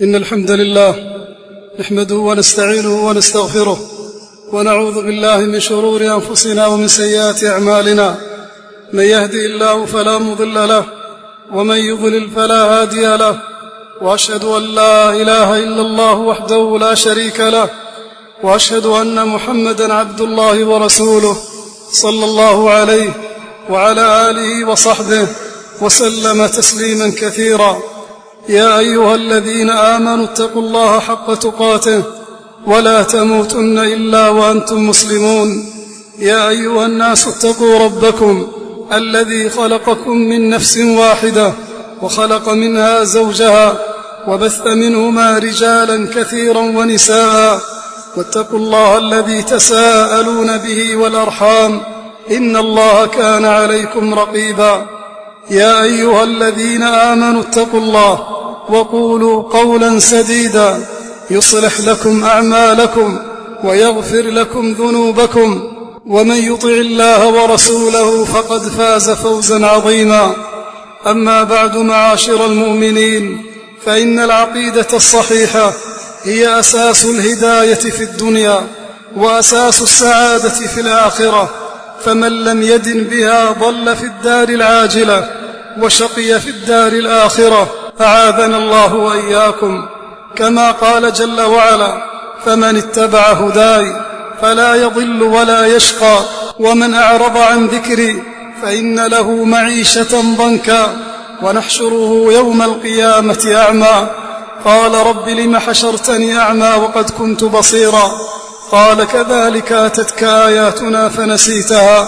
إن الحمد لله نحمده ونستعينه ونستغفره ونعوذ بالله من شرور أنفسنا ومن سيئات أعمالنا. من يهدي الله فلا مضل له ومن يضلل فلا هادي له، وأشهد أن لا إله إلا الله وحده لا شريك له، وأشهد أن محمدا عبد الله ورسوله صلى الله عليه وعلى آله وصحبه وسلم تسليما كثيرا. يا أيها الذين آمنوا اتقوا الله حق تقاته ولا تموتن إلا وأنتم مسلمون. يا أيها الناس اتقوا ربكم الذي خلقكم من نفس واحدة وخلق منها زوجها وبث منهما رجالا كثيرا ونساء، واتقوا الله الذي تساءلون به والأرحام إن الله كان عليكم رقيبا. يا أيها الذين آمنوا اتقوا الله وقولوا قولا سديدا يصلح لكم أعمالكم ويغفر لكم ذنوبكم، ومن يطع الله ورسوله فقد فاز فوزا عظيما. أما بعد، معاشر المؤمنين، فإن العقيدة الصحيحة هي أساس الهداية في الدنيا وأساس السعادة في الآخرة، فمن لم يدن بها ضل في الدار العاجلة وشقي في الدار الآخرة، أعاذنا الله وإياكم. كما قال جل وعلا: فمن اتبع هداي فلا يضل ولا يشقى، ومن أعرض عن ذكري فإن له معيشة ضنكا ونحشره يوم القيامة أعمى. قال رب لم حشرتني أعمى وقد كنت بصيرا؟ قال كذلك أتتك آياتنا فنسيتها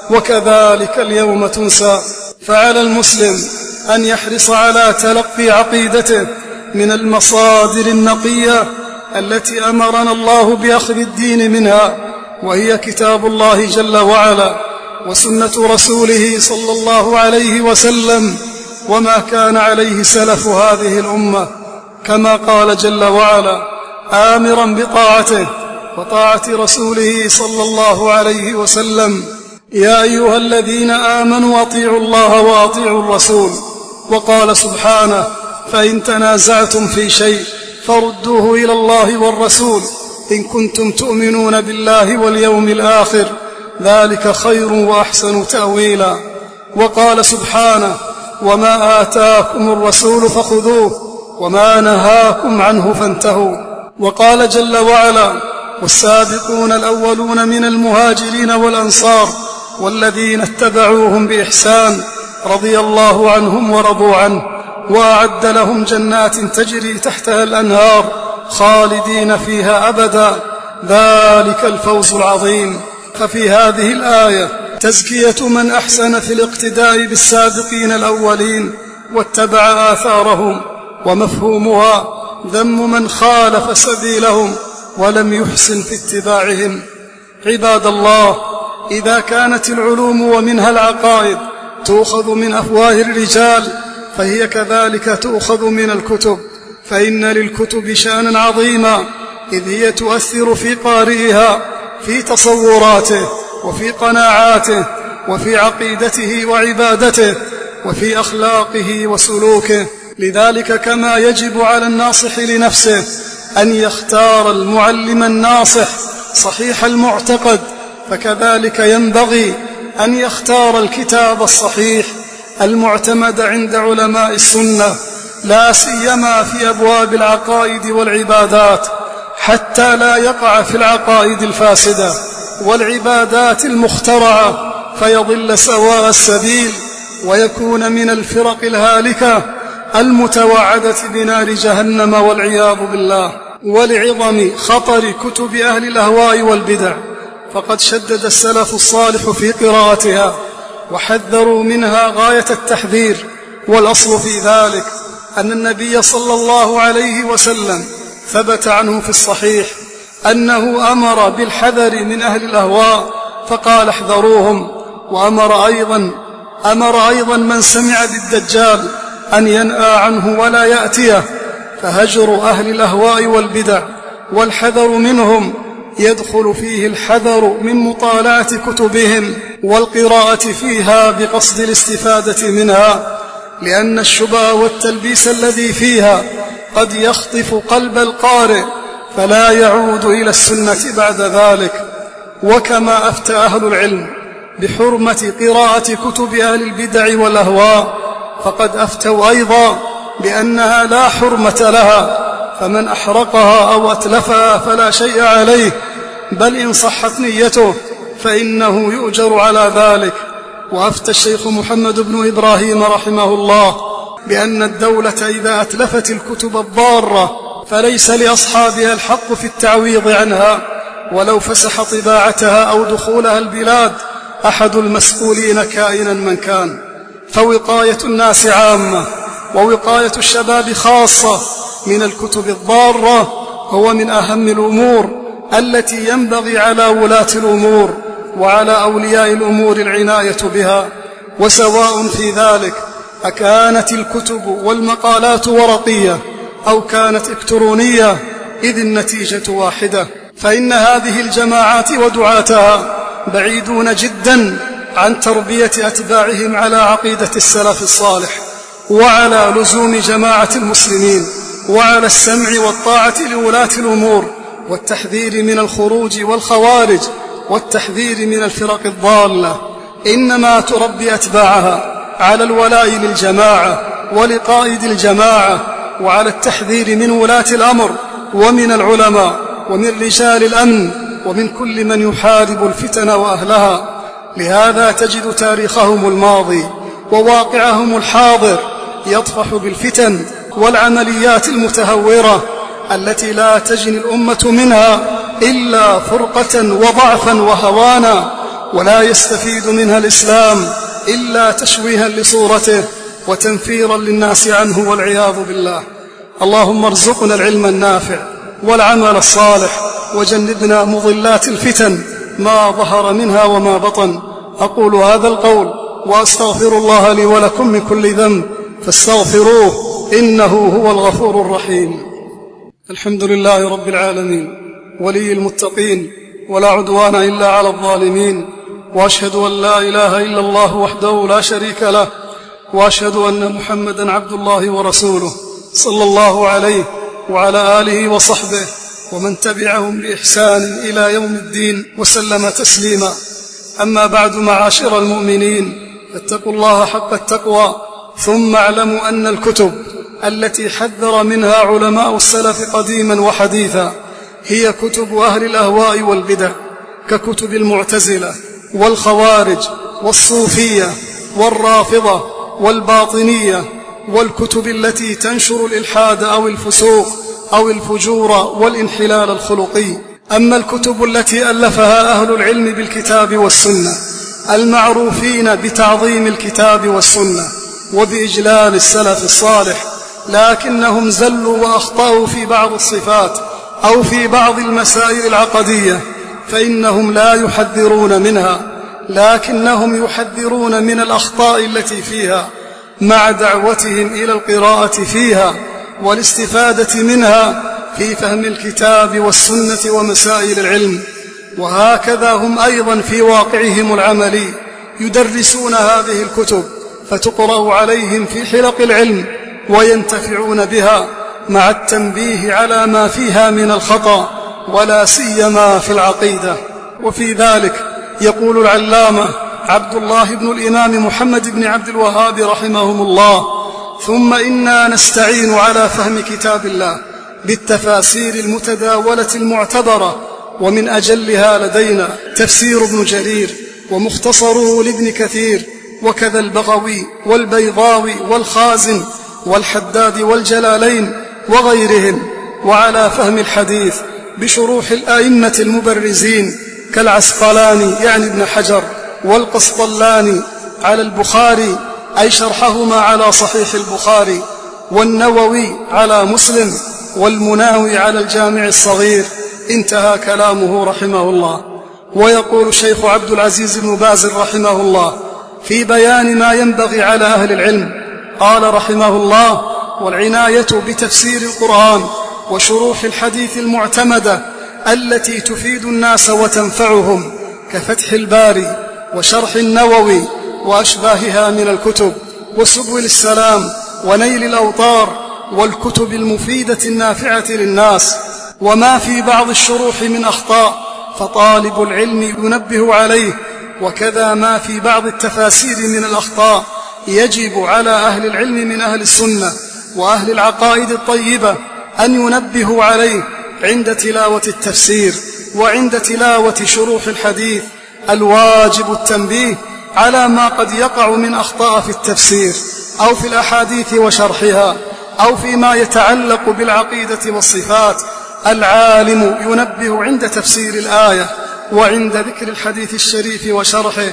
وكذلك اليوم تنسى. فعلى المسلم أن يحرص على تلقي عقيدته من المصادر النقية التي أمرنا الله بأخذ الدين منها، وهي كتاب الله جل وعلا وسنة رسوله صلى الله عليه وسلم، وما كان عليه سلف هذه الأمة، كما قال جل وعلا آمرا بطاعته وطاعة رسوله صلى الله عليه وسلم: يا أيها الذين آمنوا أطيعوا الله وأطيعوا الرسول. وقال سبحانه: فإن تنازعتم في شيء فردوه إلى الله والرسول إن كنتم تؤمنون بالله واليوم الآخر، ذلك خير وأحسن تأويلا. وقال سبحانه: وما آتاكم الرسول فخذوه وما نهاكم عنه فانتهوا. وقال جل وعلا: والسابقون الأولون من المهاجرين والأنصار والذين اتبعوهم بإحسان رضي الله عنهم ورضوا عنه، وأعد لهم جنات تجري تحتها الأنهار خالدين فيها أبدا، ذلك الفوز العظيم. ففي هذه الآية تزكية من أحسن في الاقتداء بالسابقين الأولين واتبع آثارهم، ومفهومها ذم من خالف سبيلهم ولم يحسن في اتباعهم. عباد الله، إذا كانت العلوم ومنها العقائد تؤخذ من أفواه الرجال، فهي كذلك تؤخذ من الكتب، فإن للكتب شأنا عظيما، إذ هي تؤثر في قارئها في تصوراته وفي قناعاته وفي عقيدته وعبادته وفي أخلاقه وسلوكه. لذلك كما يجب على الناصح لنفسه أن يختار المعلم الناصح صحيح المعتقد، فكذلك ينبغي أن يختار الكتاب الصحيح المعتمد عند علماء السنة، لا سيما في أبواب العقائد والعبادات، حتى لا يقع في العقائد الفاسدة والعبادات المخترعة فيضل سواء السبيل ويكون من الفرق الهالكة المتوعدة بنار جهنم والعياذ بالله. ولعظم خطر كتب أهل الأهواء والبدع فقد شدد السلف الصالح في قراءتها وحذروا منها غاية التحذير. والأصل في ذلك أن النبي صلى الله عليه وسلم ثبت عنه في الصحيح أنه أمر بالحذر من أهل الأهواء فقال: احذروهم. وأمر أيضا من سمع بالدجال أن ينأى عنه ولا يأتيه. فهجر أهل الأهواء والبدع والحذر منهم يدخل فيه الحذر من مطالعة كتبهم والقراءة فيها بقصد الاستفادة منها، لأن الشبه والتلبيس الذي فيها قد يخطف قلب القارئ فلا يعود إلى السنة بعد ذلك. وكما أفتى أهل العلم بحرمة قراءة كتب أهل البدع والأهواء، فقد أفتوا أيضا بأنها لا حرمة لها، فمن أحرقها أو أتلفها فلا شيء عليه، بل إن صحت نيته فإنه يؤجر على ذلك. وأفتى الشيخ محمد بن إبراهيم رحمه الله بأن الدولة إذا أتلفت الكتب الضارة فليس لأصحابها الحق في التعويض عنها، ولو فسح طباعتها أو دخولها البلاد أحد المسؤولين كائنا من كان. فوقاية الناس عامة ووقاية الشباب خاصة من الكتب الضارة هو من أهم الأمور التي ينبغي على ولاة الأمور وعلى أولياء الأمور العناية بها. وسواء في ذلك أكانت الكتب والمقالات ورقية أو كانت إلكترونية، إذ النتيجة واحدة، فإن هذه الجماعات ودعاتها بعيدون جدا عن تربية أتباعهم على عقيدة السلف الصالح، وعلى لزوم جماعة المسلمين، وعلى السمع والطاعة لولاة الأمور، والتحذير من الخروج والخوارج، والتحذير من الفرق الضالة. إنما تربي أتباعها على الولاء للجماعة ولقائد الجماعة، وعلى التحذير من ولاة الأمر ومن العلماء ومن رجال الأمن ومن كل من يحارب الفتن وأهلها. لهذا تجد تاريخهم الماضي وواقعهم الحاضر يطفح بالفتن والعمليات المتهورة التي لا تجني الأمة منها إلا فرقة وضعفا وهوانا، ولا يستفيد منها الإسلام إلا تشويها لصورته وتنفيرا للناس عنه والعياذ بالله. اللهم ارزقنا العلم النافع والعمل الصالح، وجنبنا مضلات الفتن ما ظهر منها وما بطن. أقول هذا القول وأستغفر الله لي ولكم من كل ذنب فاستغفروه إنه هو الغفور الرحيم. الحمد لله رب العالمين ولي المتقين، ولا عدوان إلا على الظالمين، وأشهد أن لا إله إلا الله وحده لا شريك له، وأشهد أن محمدا عبد الله ورسوله صلى الله عليه وعلى آله وصحبه ومن تبعهم بإحسان إلى يوم الدين وسلم تسليما. أما بعد، معاشر المؤمنين، فاتقوا الله حق التقوى، ثم اعلموا أن الكتب التي حذر منها علماء السلف قديما وحديثا هي كتب أهل الأهواء والبدع، ككتب المعتزلة والخوارج والصوفية والرافضة والباطنية، والكتب التي تنشر الإلحاد أو الفسوق أو الفجور والانحلال الخلقي. أما الكتب التي ألفها أهل العلم بالكتاب والسنة المعروفين بتعظيم الكتاب والسنة وبإجلال السلف الصالح، لكنهم زلوا وأخطأوا في بعض الصفات أو في بعض المسائل العقدية، فإنهم لا يحذرون منها، لكنهم يحذرون من الأخطاء التي فيها، مع دعوتهم إلى القراءة فيها والاستفادة منها في فهم الكتاب والسنة ومسائل العلم. وهكذا هم أيضا في واقعهم العملي يدرسون هذه الكتب فتقرأ عليهم في حلق العلم وينتفعون بها، مع التنبيه على ما فيها من الخطأ، ولا سيما في العقيدة. وفي ذلك يقول العلامة عبد الله بن الإمام محمد بن عبد الوهاب رحمهم الله: ثم إنا نستعين على فهم كتاب الله بالتفاسير المتداولة المعتبرة، ومن أجلها لدينا تفسير ابن جرير ومختصره لابن كثير، وكذا البغوي والبيضاوي والخازن والحداد والجلالين وغيرهم. وعلى فهم الحديث بشروح الآئمة المبرزين كالعسقلاني يعني ابن حجر، والقسطلاني على البخاري أي شرحهما على صحيح البخاري، والنووي على مسلم، والمناوي على الجامع الصغير. انتهى كلامه رحمه الله. ويقول الشيخ عبد العزيز بن باز رحمه الله في بيان ما ينبغي على أهل العلم، قال رحمه الله: والعناية بتفسير القرآن وشروح الحديث المعتمدة التي تفيد الناس وتنفعهم، كفتح الباري وشرح النووي وأشباهها من الكتب، وسبل السلام ونيل الأوطار والكتب المفيدة النافعة للناس، وما في بعض الشروح من أخطاء فطالب العلم ينبه عليه، وكذا ما في بعض التفاسير من الأخطاء يجب على أهل العلم من أهل السنة وأهل العقائد الطيبة أن ينبهوا عليه عند تلاوة التفسير وعند تلاوة شروح الحديث. الواجب التنبيه على ما قد يقع من أخطاء في التفسير أو في الأحاديث وشرحها أو فيما يتعلق بالعقيدة والصفات. العالم ينبه عند تفسير الآية وعند ذكر الحديث الشريف وشرحه،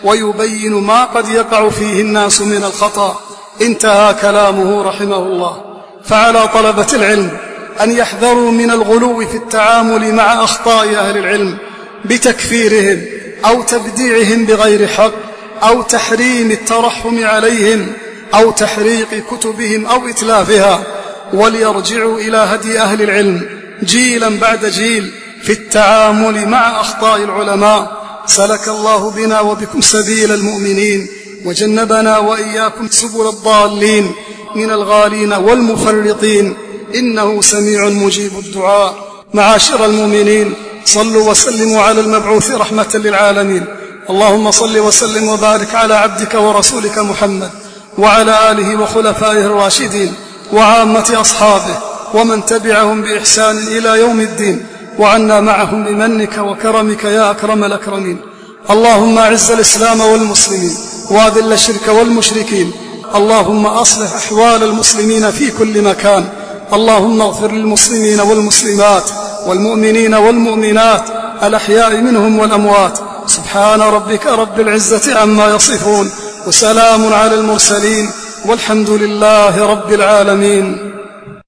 ويبين ما قد يقع فيه الناس من الخطأ. انتهى كلامه رحمه الله. فعلى طلبة العلم أن يحذروا من الغلو في التعامل مع أخطاء أهل العلم بتكفيرهم أو تبديعهم بغير حق أو تحريم الترحم عليهم أو تحريق كتبهم أو إتلافها، وليرجعوا إلى هدي أهل العلم جيلا بعد جيل في التعامل مع أخطاء العلماء. سلك الله بنا وبكم سبيل المؤمنين، وجنبنا وإياكم سبل الضالين من الغالين والمفرطين، إنه سميع مجيب الدعاء. معاشر المؤمنين، صلوا وسلموا على المبعوث رحمة للعالمين. اللهم صل وسلم وبارك على عبدك ورسولك محمد وعلى آله وخلفائه الراشدين وعامة أصحابه ومن تبعهم بإحسان إلى يوم الدين، وعنا معهم بمنك وكرمك يا أكرم الأكرمين. اللهم أعز الإسلام والمسلمين وأذل الشرك والمشركين. اللهم أصلح أحوال المسلمين في كل مكان. اللهم اغفر للمسلمين والمسلمات والمؤمنين والمؤمنات الأحياء منهم والأموات. سبحان ربك رب العزة عما يصفون، وسلام على المرسلين، والحمد لله رب العالمين.